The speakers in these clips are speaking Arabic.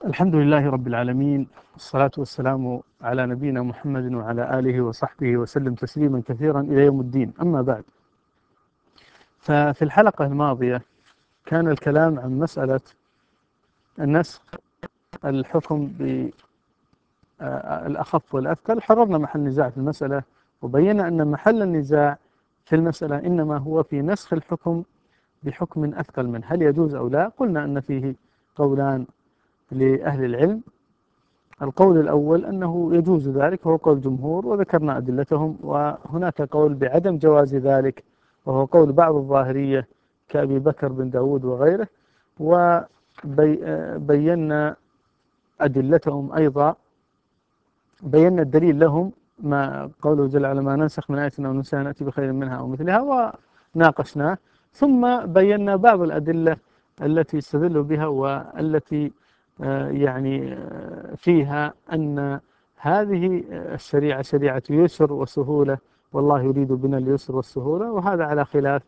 الحمد لله رب العالمين، والصلاة والسلام على نبينا محمد وعلى آله وصحبه وسلم تسليما كثيرا إلى يوم الدين. أما بعد، ففي الحلقة الماضية كان الكلام عن مسألة النسخ، الحكم بالأخف والأثقل. حررنا محل نزاع في المسألة، وبينا أن محل النزاع في المسألة إنما هو في نسخ الحكم بحكم أثقل منه، هل يجوز أو لا؟ قلنا أن فيه قولان لأهل العلم. القول الأول أنه يجوز ذلك، وهو قول الجمهور، وذكرنا أدلتهم. وهناك قول بعدم جواز ذلك، وهو قول بعض الظاهرية كأبي بكر بن داود وغيره، وبينا أدلتهم أيضا. بينا الدليل لهم ما قوله جل وعلا: ما ننسخ من آية أو ننسها نأتي بخير منها أو مثلها، وناقشناه. ثم بينا بعض الأدلة التي استدلوا بها، والتي فيها أن هذه الشريعة شريعة يسر وسهولة، والله يريد بنا اليسر والسهولة، وهذا على خلاف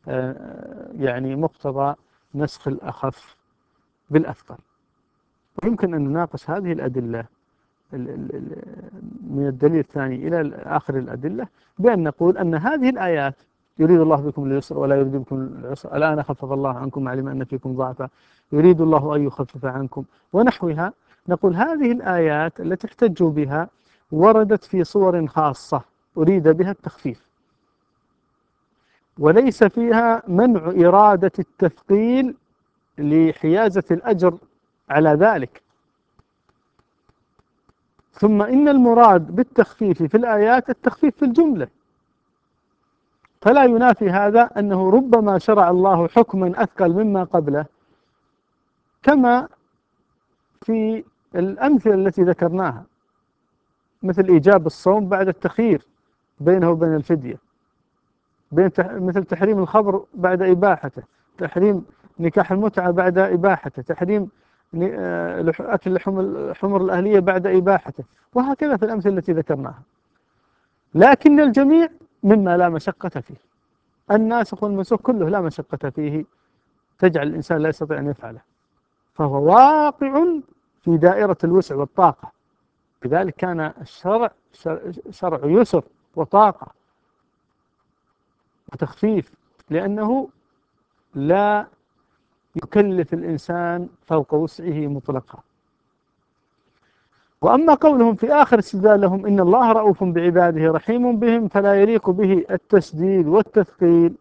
مقتضى نسخ الأخف بالأثقل. ويمكن أن نناقش هذه الأدلة من الدليل الثاني إلى آخر الأدلة، بأن نقول أن هذه الآيات: يريد الله بكم اليسر ولا يريد بكم العسر، الآن خفف الله عنكم علم أن فيكم ضعفا يريد الله أن يخفف عنكم، ونحوها. نقول هذه الآيات التي احتجوا بها وردت في صور خاصة أريد بها التخفيف، وليس فيها منع إرادة التثقيل لحيازة الأجر على ذلك. ثم إن المراد بالتخفيف في الآيات التخفيف في الجملة، فلا ينافي هذا أنه ربما شرع الله حكما أثقل مما قبله، كما في الأمثلة التي ذكرناها، مثل إيجاب الصوم بعد التخيير بينه وبين الفدية، مثل تحريم الخمر بعد إباحته، تحريم نكاح المتعة بعد إباحته، تحريم أكل الحمر الأهلية بعد إباحته، وهكذا في الأمثلة التي ذكرناها. لكن الجميع مما لا مشقة فيه، الناسخ والمنسوخ كله لا مشقة فيه تجعل الإنسان لا يستطيع أن يفعله، فهو واقع في دائرة الوسع والطاقة. لذلك كان الشرع شرع يسر وطاقة وتخفيف، لأنه لا يكلف الإنسان فوق وسعه مطلقا. وأما قولهم في آخر استدلال لهم: إن الله رؤوف بعباده رحيم بهم، فلا يليق به التشديد والتثقيل،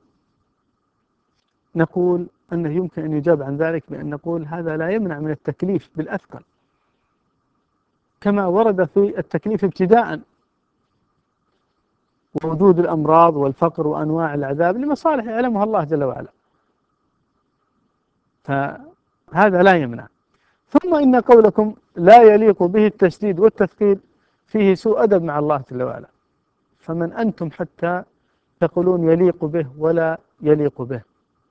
نقول أنه يمكن أن يجاب عن ذلك بأن نقول هذا لا يمنع من التكليف بالأثقل، كما ورد في التكليف ابتداء، ووجود الأمراض والفقر وأنواع العذاب لمصالح يعلمها الله جل وعلا، فهذا لا يمنع. ثم إن قولكم لا يليق به التشديد والتثقيل فيه سوء أدب مع الله جل وعلا، فمن أنتم حتى تقولون يليق به ولا يليق به؟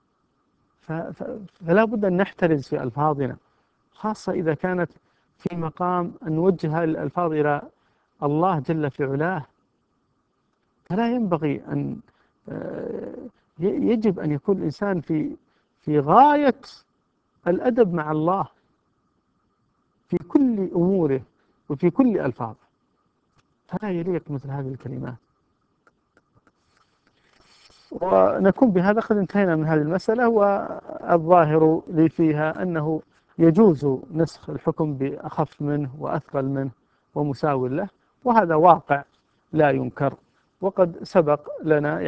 فلا بد أن نحترز في ألفاظنا، خاصة إذا كانت في مقام أن نوجه الألفاظ إلى الله جل في علاه. فلا ينبغي أن يجب أن يكون الإنسان في غاية الأدب مع الله في كل أموره وفي كل ألفاظه، فلا يليق مثل هذه الكلمات. ونكون بهذا قد انتهينا من هذه المسألة. والظاهر لي فيها أنه يجوز نسخ الحكم بأخف منه وأثقل منه ومساو له، وهذا واقع لا ينكر. وقد سبق لنا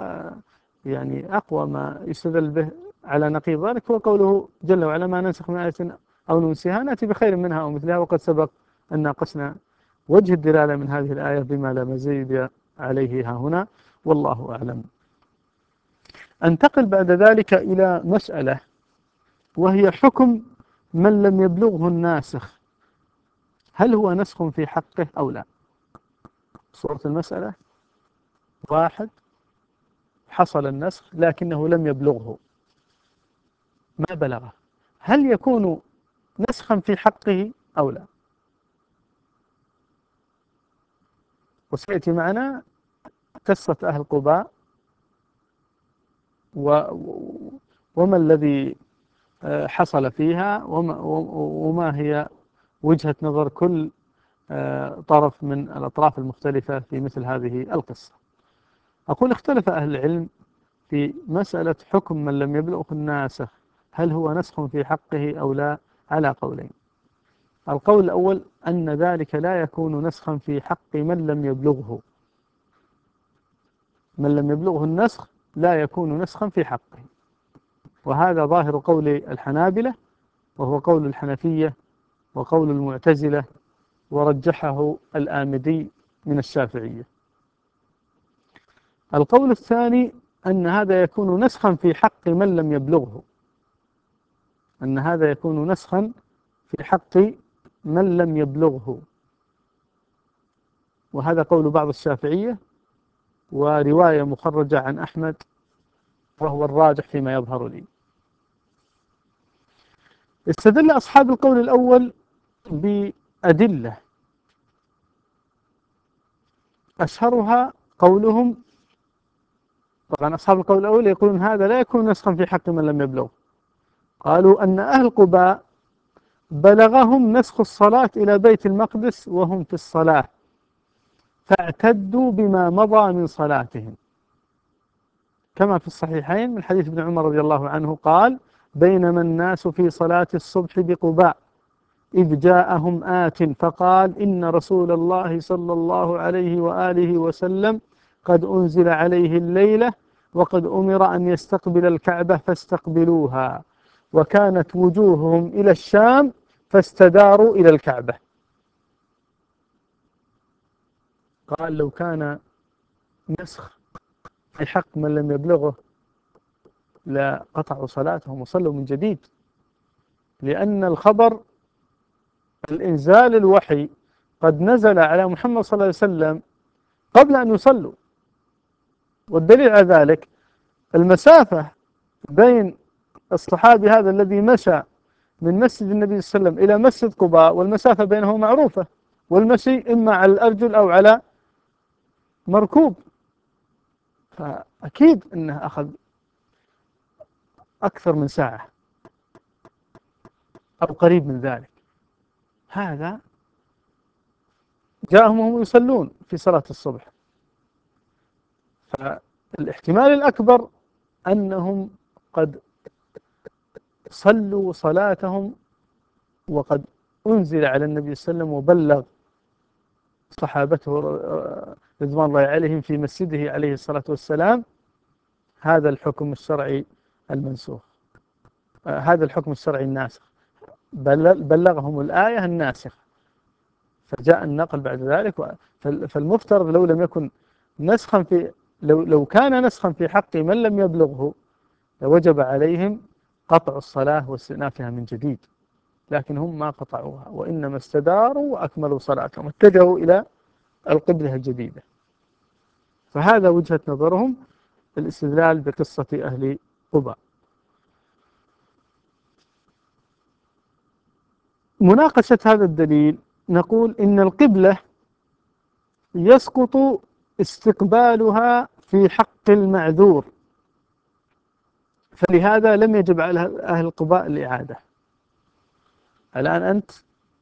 أقوى ما يستدل به على نقيض ذلك هو قوله جل وعلا: ما ننسخ من آية أو ننسها نأتي بخير منها أو مثلها. وقد سبق أن ناقشنا وجه الدلالة من هذه الآية بما لا مزيد عليه ها هنا، والله أعلم. أنتقل بعد ذلك إلى مسألة، وهي حكم من لم يبلغه الناسخ، هل هو نسخ في حقه أو لا؟ صورة المسألة: واحد حصل النسخ لكنه لم يبلغه، ما بلغه، هل يكون نسخا في حقه أو لا؟ وسيأتي معنا قصة أهل قباء وما الذي حصل فيها، وما هي وجهة نظر كل طرف من الأطراف المختلفة في مثل هذه القصة. أقول اختلف أهل العلم في مسألة حكم من لم يبلغه الناسخ، هل هو نسخ في حقه أو لا، على قولين. القول الأول أن ذلك لا يكون نسخا في حق من لم يبلغه، من لم يبلغه النسخ لا يكون نسخا في حقه، وهذا ظاهر قول الحنابلة، وهو قول الحنفية وقول المعتزلة، ورجحه الآمدي من الشافعية. القول الثاني أن هذا يكون نسخا في حق من لم يبلغه، أن هذا يكون نسخا في حق من لم يبلغه، وهذا قول بعض الشافعية ورواية مخرجة عن أحمد، وهو الراجح فيما يظهر لي. استدل أصحاب القول الأول بأدلة، أشهرها قولهم، طبعا أصحاب القول الأول يقولون هذا لا يكون نسخا في حق من لم يبلغه. قالوا أن أهل قباء بلغهم نسخ الصلاة إلى بيت المقدس وهم في الصلاة، فاعتدوا بما مضى من صلاتهم، كما في الصحيحين من حديث ابن عمر رضي الله عنه قال: بينما الناس في صلاة الصبح بقباء إذ جاءهم آت فقال: إن رسول الله صلى الله عليه وآله وسلم قد أنزل عليه الليلة وقد أمر أن يستقبل الكعبة فاستقبلوها، وكانت وجوههم إلى الشام فاستداروا إلى الكعبة. قال: لو كان نسخ في حق من لم يبلغه لقطعوا صلاتهم وصلوا من جديد، لأن الخبر الإنزال الوحي قد نزل على محمد صلى الله عليه وسلم قبل أن يصلوا، والدليل على ذلك المسافة بين الصحابي هذا الذي مشى من مسجد النبي صلى الله عليه وسلم إلى مسجد قباء، والمسافة بينه معروفة، والمشي إما على الأرجل أو على مركوب، فأكيد أنه أخذ أكثر من ساعة أو قريب من ذلك. هذا جاءهم وهم يصلون في صلاة الصبح، فالاحتمال الأكبر أنهم قد صلوا صلاتهم وقد أنزل على النبي صلى الله عليه وسلم وبلغ صحابته رضوان الله عليهم في مسجده عليه الصلاة والسلام هذا الحكم الشرعي المنسوخ، هذا الحكم الشرعي الناسخ، بلغهم الآية الناسخة، فجاء النقل بعد ذلك. فالمفترض لو لم يكن نسخا في لو كان نسخا في حق من لم يبلغه لوجب عليهم قطع الصلاة واستئنافها من جديد، لكن هم ما قطعوها، وإنما استداروا وأكملوا صلاتهم، اتجهوا إلى القبلة الجديدة. فهذا وجهة نظرهم في الاستدلال بقصة أهل قباء. مناقشة هذا الدليل نقول إن القبلة يسقط استقبالها في حق المعذور، فلهذا لم يجب على أهل قباء الإعادة. الآن أنت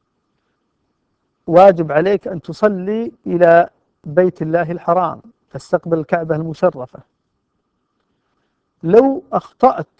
واجب عليك أن تصلي إلى بيت الله الحرام، تستقبل الكعبة المشرفة. لو أخطأت،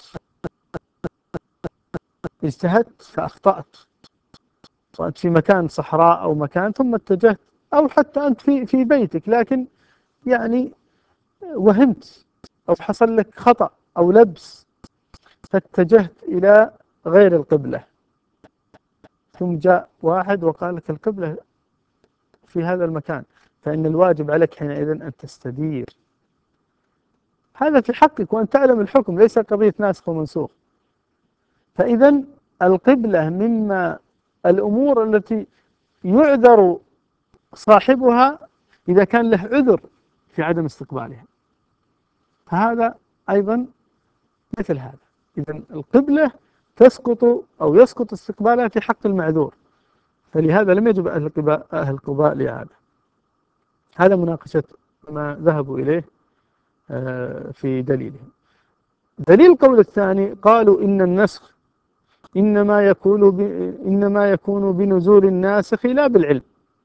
اجتهدت فأخطأت، وأنت في مكان صحراء أو مكان ثم اتجهت، أو حتى أنت في بيتك لكن يعني وهمت أو حصل لك خطأ أو لبس فاتجهت إلى غير القبلة، ثم جاء واحد وقال لك القبلة في هذا المكان، فإن الواجب عليك حينئذ أن تستدير. هذا في حقك وأن تعلم الحكم، ليس قضية ناسخ ومنسوخ. فإذا القبلة مما الأمور التي يعذر صاحبها إذا كان له عذر في عدم استقبالها، فهذا أيضا مثل هذا. إذا القبلة تسقط أو يسقط استقبالها في حق المعذور، فلهذا لم يجب أهل قباء الإعادة. هذا مناقشة ما ذهبوا إليه في دليلهم. دليل القول الثاني قالوا إن النسخ إنما يكون بنزول الناسخ لا بالعلم،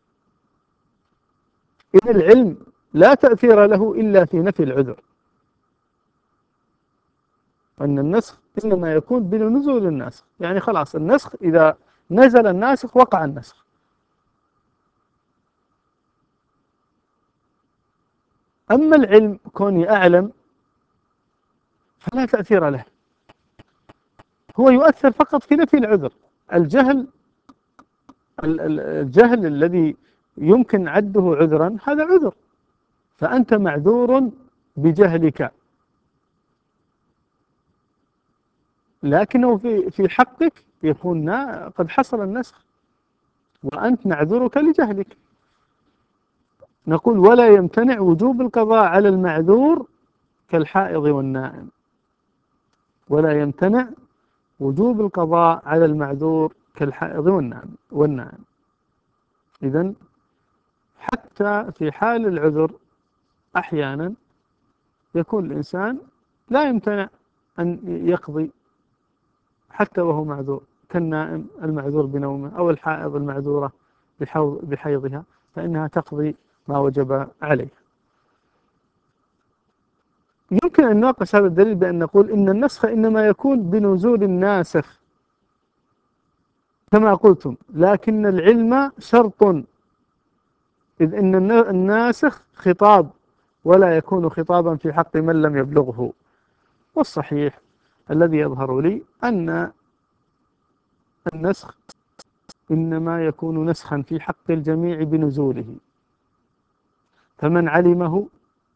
إذ العلم لا تأثير له إلا في نفي العذر. أن النسخ إنما يكون بنزول الناسخ، يعني خلاص النسخ إذا نزل الناسخ وقع النسخ. أما العلم كوني أعلم فلا تأثير له، هو يؤثر فقط في نفي العذر. الجهل الجهل الذي يمكن عده عذرا هذا عذر، فأنت معذور بجهلك، لكنه في حقك يكون قد حصل النسخ وأنت نعذرك لجهلك. نقول ولا يمتنع وجوب القضاء على المعذور كالحائض والنائم، ولا يمتنع وجوب القضاء على المعذور كالحائض والنائم. إذن حتى في حال العذر أحيانا يكون الإنسان لا يمتنع أن يقضي حتى وهو معذور، كالنائم المعذور بنومه أو الحائض المعذورة بحيضها، فإنها تقضي ما وجب عليه. يمكن أن نناقش هذا الدليل بأن نقول إن النسخ إنما يكون بنزول الناسخ كما قلتم، لكن العلم شرط، إذ إن الناسخ خطاب ولا يكون خطابا في حق من لم يبلغه. والصحيح الذي يظهر لي أن النسخ إنما يكون نسخا في حق الجميع بنزوله، فمن علمه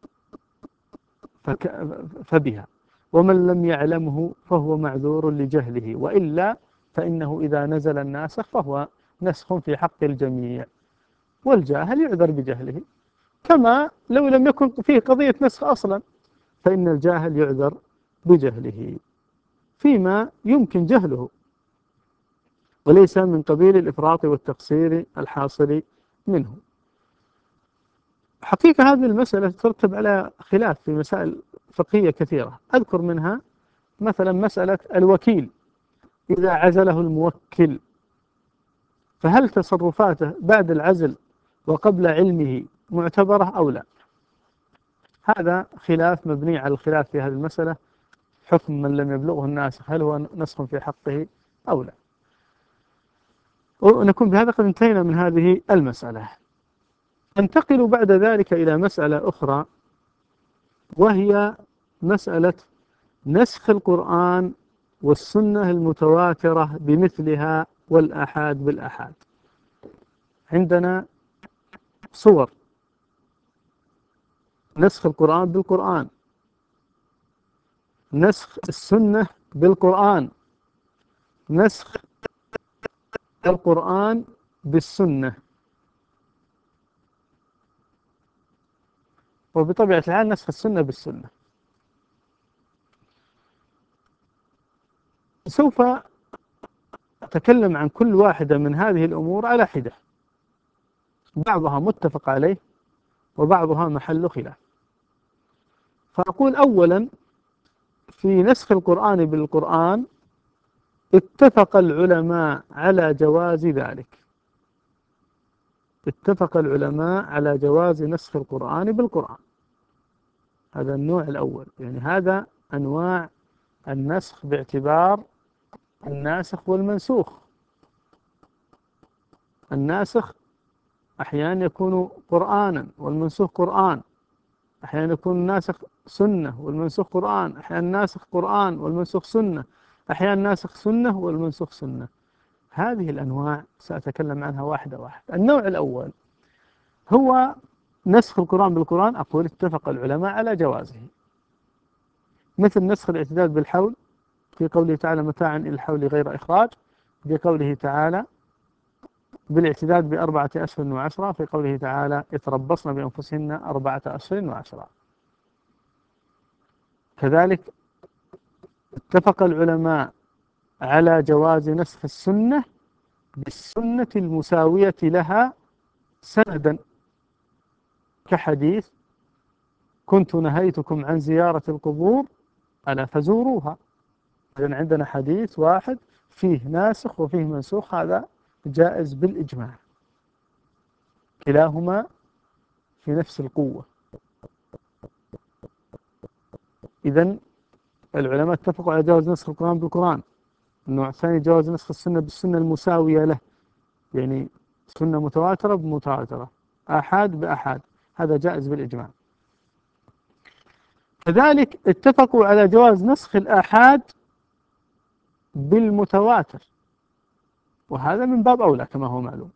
فبها، ومن لم يعلمه فهو معذور لجهله، وإلا فإنه إذا نزل الناسخ فهو نسخ في حق الجميع، والجاهل يعذر بجهله، كما لو لم يكن فيه قضية نسخ أصلا فإن الجاهل يعذر بجهله فيما يمكن جهله، وليس من قبيل الإفراط والتقصير الحاصل منه. حقيقة هذه المسألة ترتب على خلاف في مسائل فقهية كثيرة، أذكر منها مثلا مسألة الوكيل إذا عزله الموكل، فهل تصرفاته بعد العزل وقبل علمه معتبرة أو لا؟ هذا خلاف مبني على الخلاف في هذه المسألة، حكم من لم يبلغه الناسخ هل هو نسخ في حقه أو لا. ونكون بهذا قد انتهينا من هذه المسألة. انتقل بعد ذلك إلى مسألة أخرى، وهي مسألة نسخ القرآن والسنة المتواترة بمثلها والآحاد بالآحاد. عندنا صور نسخ القرآن بالقرآن، نسخ السنة بالقرآن، نسخ القرآن بالسنة. وبطبيعة الحال نسخ السنة بالسنة. سوف أتكلم عن كل واحدة من هذه الأمور على حدة، بعضها متفق عليه وبعضها محل خلاف. فأقول أولا في نسخ القرآن بالقرآن اتفق العلماء على جواز ذلك، اتفق العلماء على جواز نسخ القرآن بالقرآن. هذا النوع الأول، يعني هذا أنواع النسخ باعتبار الناسخ والمنسوخ. الناسخ أحيانا يكون قرآنا والمنسوخ قرآن، أحيانا يكون الناسخ سنة والمنسوخ قرآن، أحيانا الناسخ قرآن والمنسوخ سنة، أحيانا الناسخ سنة والمنسوخ سنة. هذه الأنواع سأتكلم عنها واحدة واحدة. النوع الأول هو نسخ القرآن بالقرآن، أقول اتفق العلماء على جوازه، مثل نسخ الاعتداد بالحول في قوله تعالى متاعا إلى الحول غير إخراج، بقوله تعالى بالاعتداد بأربعة أشهر وعشرة في قوله تعالى يتربصن بأنفسهن أربعة أشهر وعشرة. كذلك اتفق العلماء على جواز نسخ السنة بالسنة المساوية لها سندا، كحديث كنت نهيتكم عن زيارة القبور ألا فزوروها. إذن عندنا حديث واحد فيه ناسخ وفيه منسوخ، هذا جائز بالإجماع، كلاهما في نفس القوة. إذن العلماء اتفقوا على جواز نسخ القرآن بالقرآن. النوع الثاني جواز نسخ السنة بالسنة المساوية له، يعني سنة متواترة بمتواترة، آحاد بآحاد، هذا جائز بالإجماع. كذلك اتفقوا على جواز نسخ الآحاد بالمتواتر، وهذا من باب أولى كما هو معلوم.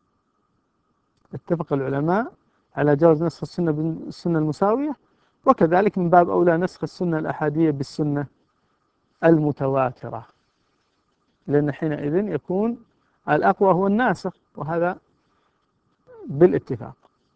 اتفق العلماء على جواز نسخ السنة بالسنة المساوية، وكذلك من باب أولى نسخ السنة الأحادية بالسنة المتواترة، لأن حينئذ يكون الأقوى هو الناسخ، وهذا بالاتفاق.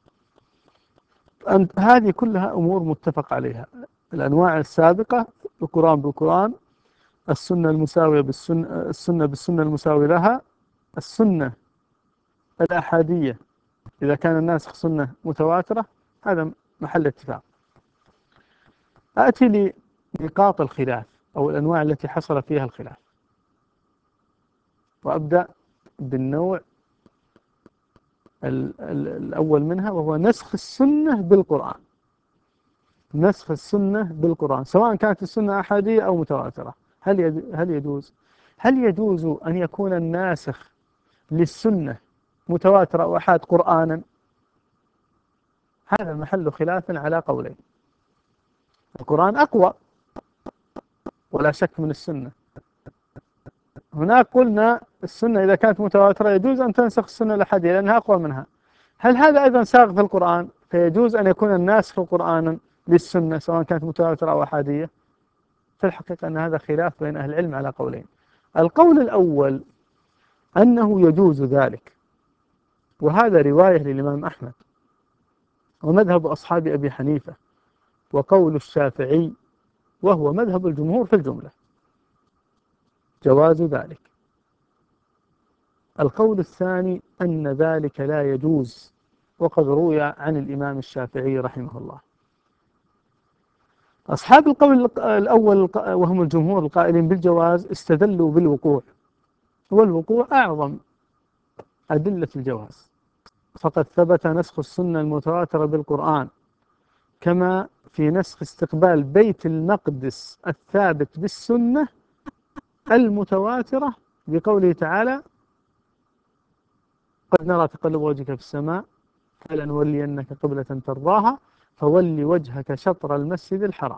هذه كلها أمور متفق عليها، الأنواع السابقة، القرآن بالقرآن، السنة المساوية بالسنة، السنة بالسنة المساوية لها، السنة الأحادية إذا كان الناسخ سنة متواترة، هذا محل اتفاق. آتي لنقاط الخلاف أو الأنواع التي حصل فيها الخلاف، وأبدأ بالنوع الأول منها، وهو نسخ السنة بالقرآن. نسخ السنة بالقرآن سواء كانت السنة أحادية أو متواترة، هل يجوز؟ هل يجوز أن يكون الناسخ للسنة متواترة أو أحاد قرآنا؟ هذا محل خلاف على قولين. القرآن أقوى ولا شك من السنة. هناك قلنا السنة إذا كانت متواترة يجوز أن تنسخ السنة الأحادية لأنها أقوى منها. هل هذا أيضا ساغ في القرآن فيجوز أن يكون الناسخ قرآنا للسنة سواء كانت متواترة أو أحادية؟ في الحقيقة أن هذا خلاف بين أهل العلم على قولين. القول الأول أنه يجوز ذلك، وهذا رواية للإمام أحمد ومذهب أصحاب أبي حنيفة وقول الشافعي، وهو مذهب الجمهور في الجملة، جواز ذلك. القول الثاني أن ذلك لا يجوز، وقد روي عن الإمام الشافعي رحمه الله. أصحاب القول الأول وهم الجمهور القائلين بالجواز استدلوا بالوقوع، والوقوع أعظم أدلة الجواز، فقد ثبت نسخ السنة المتواترة بالقرآن، كما في نسخ استقبال بيت المقدس الثابت بالسنة المتواترة بقوله تعالى: قد نرى تقلب وجهك في السماء فلنولينك قبلة ترضاها فول وجهك شطر المسجد الحرام.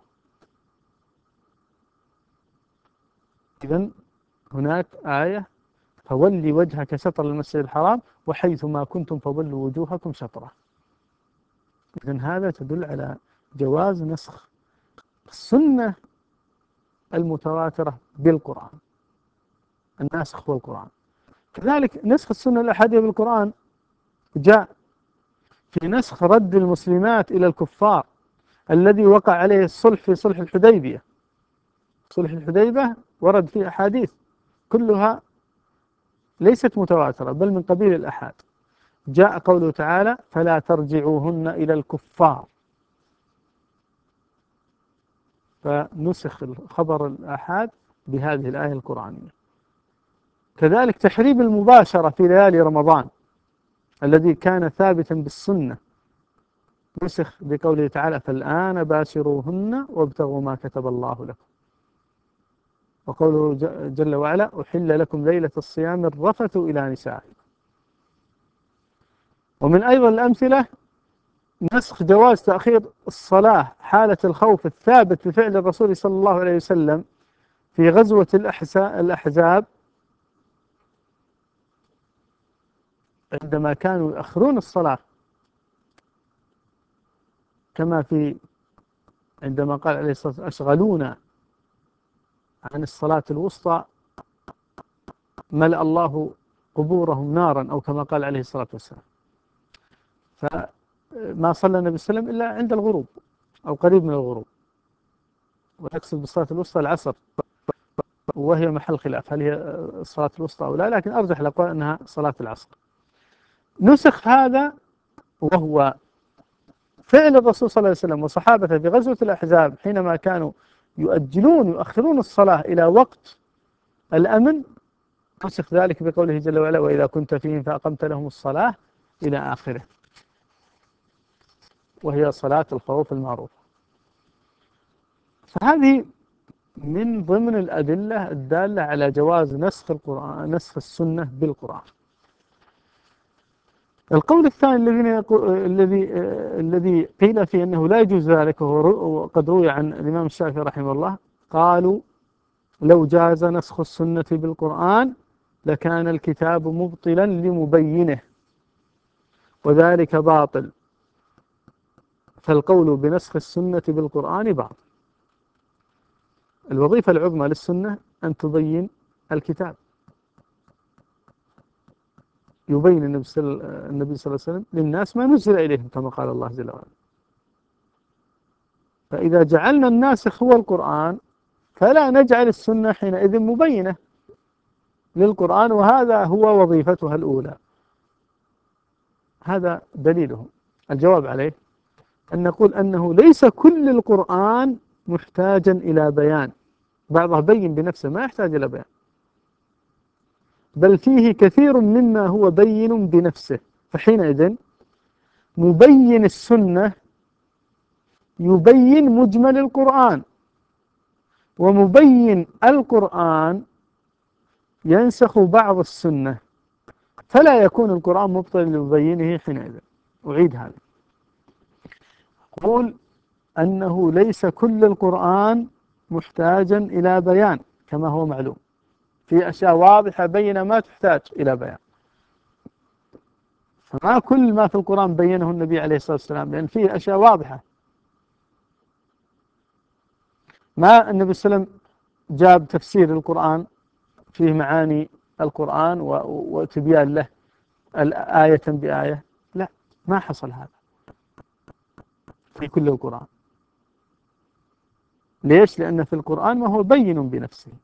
إذن هناك آية فولي وجهك شطر المسجد الحرام وحيث ما كنتم فولوا وجوهكم شطره. إذن هذا تدل على جواز نسخ السنة المتواترة بالقرآن، الناسخ هو القرآن. كذلك نسخ السنة الأحادية بالقرآن جاء في نسخ رد المسلمات إلى الكفار الذي وقع عليه الصلح في صلح الحديبية. صلح الحديبية ورد فيه أحاديث كلها ليست متواترة بل من قبيل الأحاد. جاء قوله تعالى: فلا ترجعوهن إلى الكفار، فنسخ الخبر الآحاد بهذه الآية القرآنية. كذلك تحريم المباشرة في ليالي رمضان الذي كان ثابتا بالسنة، نسخ بقوله تعالى: فالآن باشروهن وابتغوا ما كتب الله لكم. وقوله جل وعلا: أحل لكم ليلة الصيام الرفث إلى نسائكم. ومن أيضا الأمثلة نسخ جواز تأخير الصلاة حالة الخوف الثابت بفعل الرسول صلى الله عليه وسلم في غزوة الأحزاب، عندما كانوا يأخرون الصلاة، كما في عندما قال عليه الصلاة والسلام: أشغلونا عن الصلاة الوسطى ملأ الله قبورهم نارا، أو كما قال عليه الصلاة والسلام. فما صلى النبي صلى الله عليه وسلم إلا عند الغروب أو قريب من الغروب، ويقصد بالصلاة الوسطى العصر، وهي محل خلاف هل هي الصلاة الوسطى أو لا، لكن أرجح الأقوال أنها صلاة العصر. نسخ هذا وهو فعل الرسول صلى الله عليه وسلم وصحابته في غزوة الأحزاب حينما كانوا يؤخرون الصلاة إلى وقت الأمن، نسخ ذلك بقوله جل وعلا وإذا كنت فيهم فأقمت لهم الصلاة إلى آخره، وهي صلاة الخوف المعروفة. فهذه من ضمن الأدلة الدالة على جواز نسخ القرآن، نسخ السنة بالقرآن. القول الثاني الذي قيل فيه أنه لا يجوز ذلك، وقد روي عن الإمام الشافعي رحمه الله، قالوا لو جاز نسخ السنة بالقرآن لكان الكتاب مبطلا لمبينه وذلك باطل، فالقول بنسخ السنة بالقرآن باطل. الوظيفة العظمى للسنة أن تبين الكتاب، يبين النبي صلى الله عليه وسلم للناس ما نزل إليهم كما قال الله جل وعلا. فإذا جعلنا الناسخ هو القرآن فلا نجعل السنة حينئذ مبينة للقرآن، وهذا هو وظيفتها الأولى. هذا دليلهم. الجواب عليه أن نقول أنه ليس كل القرآن محتاجا إلى بيان، بعضه بين بنفسه ما يحتاج إلى بيان، بل فيه كثير مما هو بين بنفسه، فحينئذ مبين السنة يبين مجمل القرآن، ومبين القرآن ينسخ بعض السنة، فلا يكون القرآن مبطلا لمبينه حينئذ. أعيد هذا، أقول أنه ليس كل القرآن محتاجا إلى بيان كما هو معلوم، في أشياء واضحة بينة ما تحتاج إلى بيان، فما كل ما في القرآن بينه النبي عليه الصلاة والسلام، لأن فيه أشياء واضحة. ما النبي صلى الله عليه وسلم جاب تفسير القرآن فيه معاني القرآن وتبيان له آية بآية، لا، ما حصل هذا في كل القرآن. ليش؟ لأن في القرآن ما هو بين بنفسه،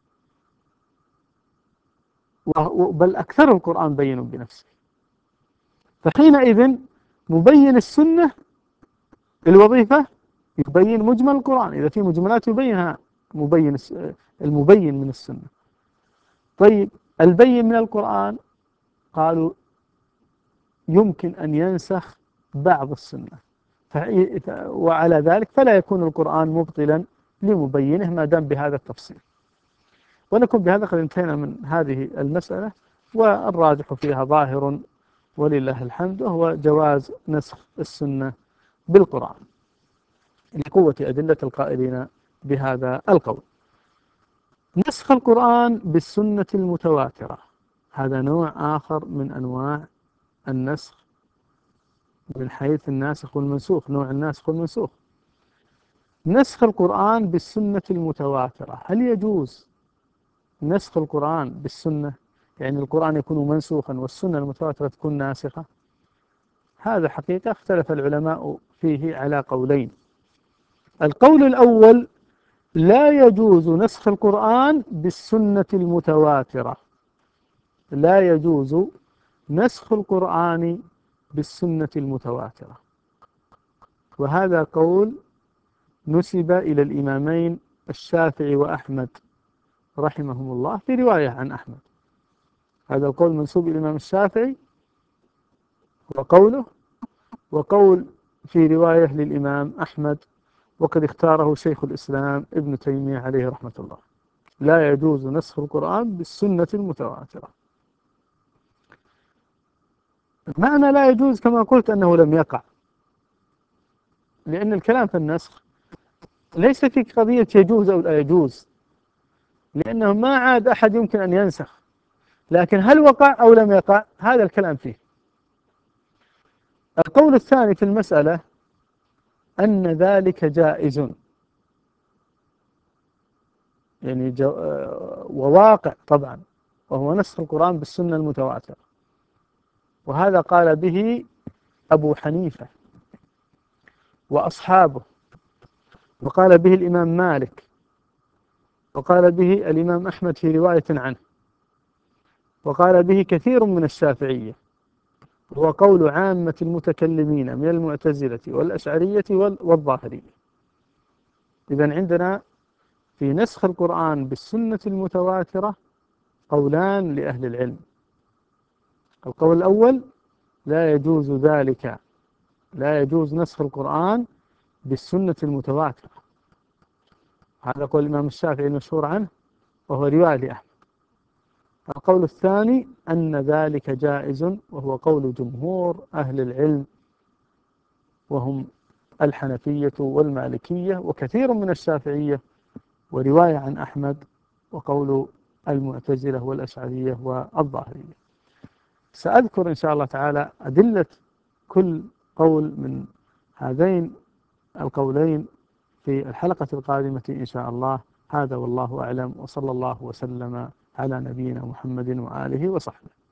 بل أكثر القرآن بين بنفسه، فحينئذ مبين السنة الوظيفة يبين مجمل القرآن، إذا في مجملات يبينها المبين من السنة. طيب البين من القرآن قالوا يمكن أن ينسخ بعض السنة، وعلى ذلك فلا يكون القرآن مبطلا لمبينه ما دام بهذا التفصيل. ونكون بهذا قد انتهينا من هذه المسألة، والراجح فيها ظاهر ولله الحمد، وهو جواز نسخ السنة بالقرآن لقوة أدلة القائلين بهذا القول. نسخ القرآن بالسنة المتواترة هذا نوع آخر من أنواع النسخ من حيث الناسخ والمنسوخ، نوع الناسخ والمنسوخ. نسخ القرآن بالسنة المتواترة، هل يجوز نسخ القرآن بالسنة؟ يعني القرآن يكون منسوخا والسنة المتواترة تكون ناسخة؟ هذا حقيقة اختلف العلماء فيه على قولين. القول الأول لا يجوز نسخ القرآن بالسنة المتواترة، لا يجوز نسخ القرآن بالسنة المتواترة، وهذا قول نسب إلى الإمامين الشافعي وأحمد رحمهم الله في رواية عن أحمد. هذا القول منسوب إلى الإمام الشافعي وقوله، وقول في رواية للإمام أحمد، وقد اختاره شيخ الإسلام ابن تيمية عليه رحمة الله، لا يجوز نسخ القرآن بالسنة المتواترة. معنى لا يجوز كما قلت أنه لم يقع، لأن الكلام في النسخ ليس في قضية يجوز أو لا يجوز، لأنه ما عاد أحد يمكن أن ينسخ، لكن هل وقع أو لم يقع هذا الكلام فيه. القول الثاني في المسألة أن ذلك جائز، يعني وواقع طبعا، وهو نسخ القرآن بالسنة المتواترة، وهذا قال به أبو حنيفة وأصحابه، وقال به الإمام مالك، وقال به الإمام أحمد في رواية عنه، وقال به كثير من الشافعية، هو قول عامة المتكلمين من المعتزلة والأشعرية والظاهرية. إذن عندنا في نسخ القرآن بالسنة المتواترة قولان لأهل العلم. القول الأول: لا يجوز ذلك، لا يجوز نسخ القرآن بالسنة المتواترة. هذا قول الإمام الشافعي المشهور عنه، وهو رواية لأحمد. القول الثاني أن ذلك جائز، وهو قول جمهور أهل العلم، وهم الحنفية والمالكية وكثير من الشافعية، ورواية عن أحمد، وقول المعتزلة والأشعرية والظاهرية. سأذكر إن شاء الله تعالى أدلة كل قول من هذين القولين في الحلقة القادمة إن شاء الله. هذا والله أعلم، وصلى الله وسلم على نبينا محمد وآله وصحبه.